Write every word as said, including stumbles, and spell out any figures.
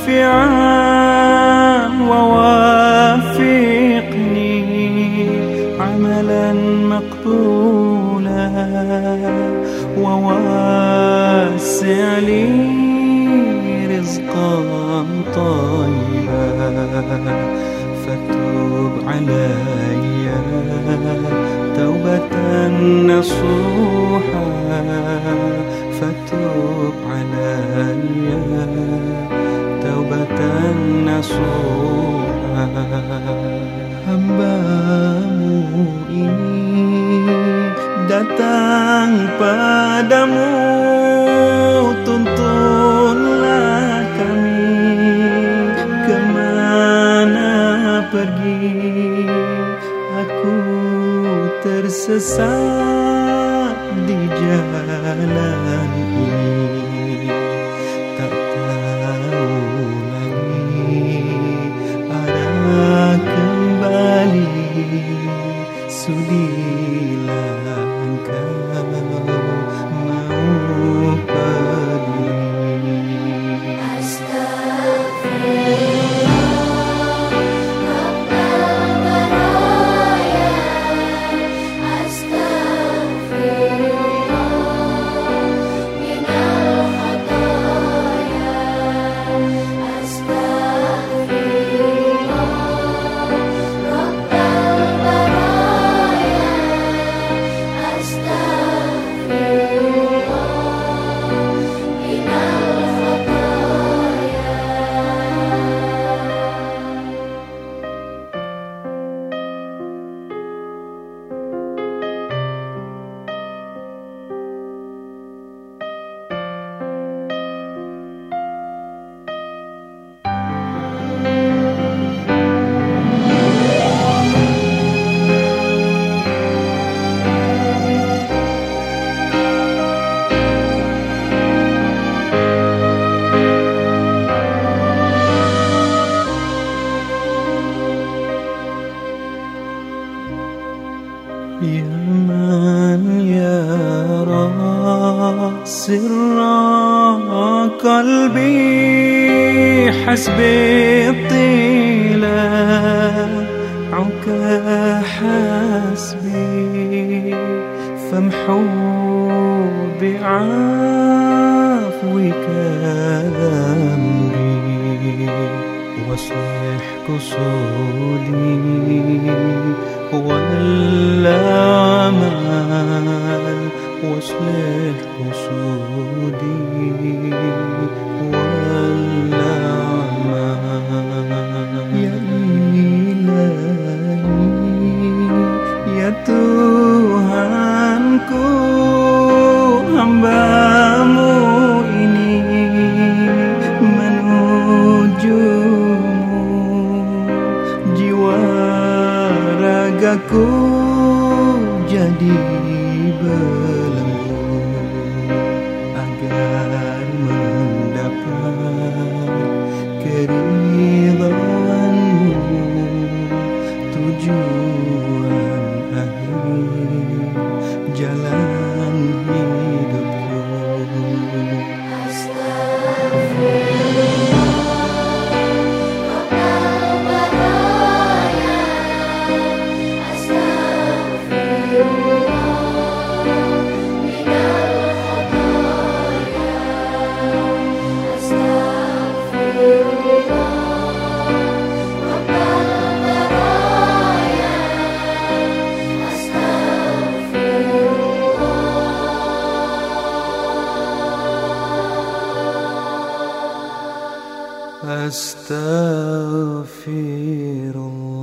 نافعا ووافقني عملا مقبولا ووسع لي رزقا طيبا فتوب علي توبة نصوحا فتوب علي توبة nasuha. Hamba-Mu ini datang padamu, tuntunlah kami kemana pergi. Aku tersesat di jalan ini, tak tahu lagi arah kembali. Sudilah Engkau mau peduli. Ya man yara sirra qalbi hasbi tila'uka hasbi famhu bi'afwika dhanbi waslih qusudi والأعمال واصلح قصودي والأعمال. Ya Ilahi, ya Tuhanku, hamba-Mu ini menuju-Mu, jiwa ragaku jadi belenggu agar mendapat keridhaan-Mu, tujuan akhir jalan hidupku. Astaghfirullah.